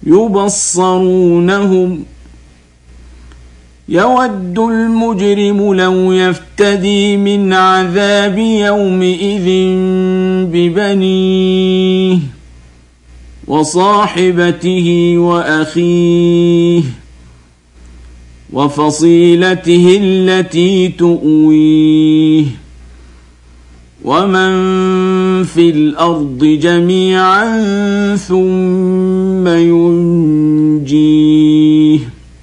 يبصرونهم يود المجرم لو يفتدي من عذاب يومئذ ببنيه وصاحبته وأخيه وفصيلته التي تؤويه ومن في الأرض جميعا ثم ينجيه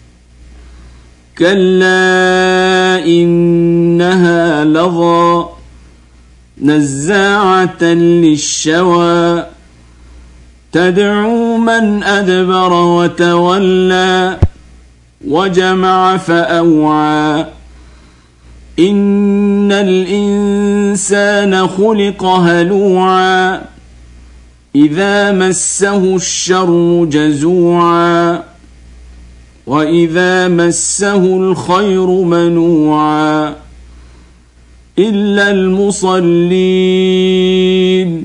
كلا إنها لظى نزاعة للشوى تدعو من أدبر وتولى وجمع فأوعى إن الإنسان خلق هلوعا إذا مسه الشر جزوعا وإذا مسه الخير منوعا إلا المصلين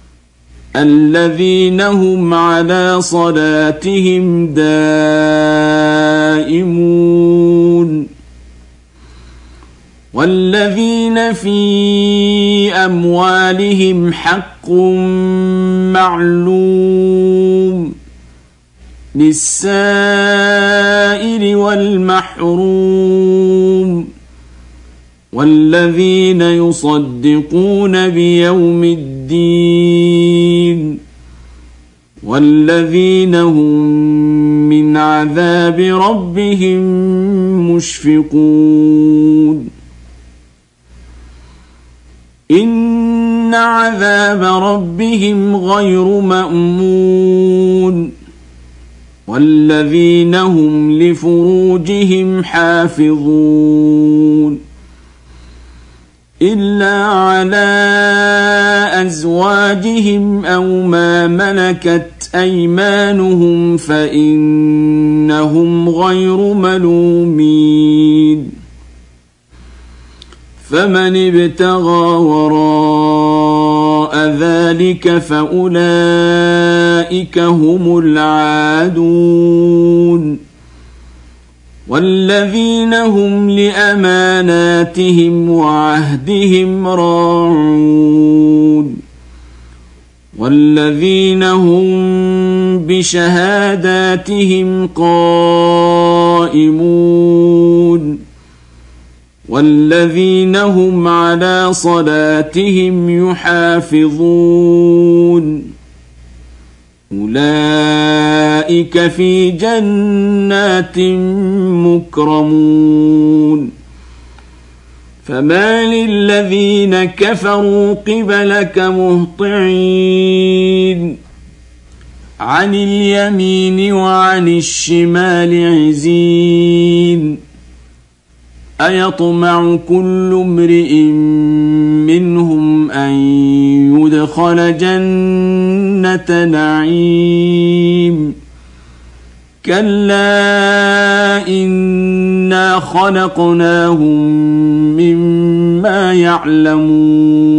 الذين هم على صلاتهم دائمون والذين في أموالهم حق معلوم للسائل والمحروم والذين يصدقون بيوم الدين والذين هم من عذاب ربهم مشفقون إن عذاب ربهم غير مأمون والذين هم لفروجهم حافظون إلا على أزواجهم أو ما ملكت أيمانهم فإنهم غير ملومين فمن ابتغى وراء ذلك فأولئك هم العادون والذين هم لأماناتهم وعهدهم راعون والذين هم بشهاداتهم قائمون والذين هم على صلاتهم يحافظون أولئك في جنات مكرمون فما للذين كفروا قبلك مهطعين عن اليمين وعن الشمال عزين أيطمع كل امرئ منهم أن يدخل جنة نعيم كلا إنا خلقناهم مما يعلمون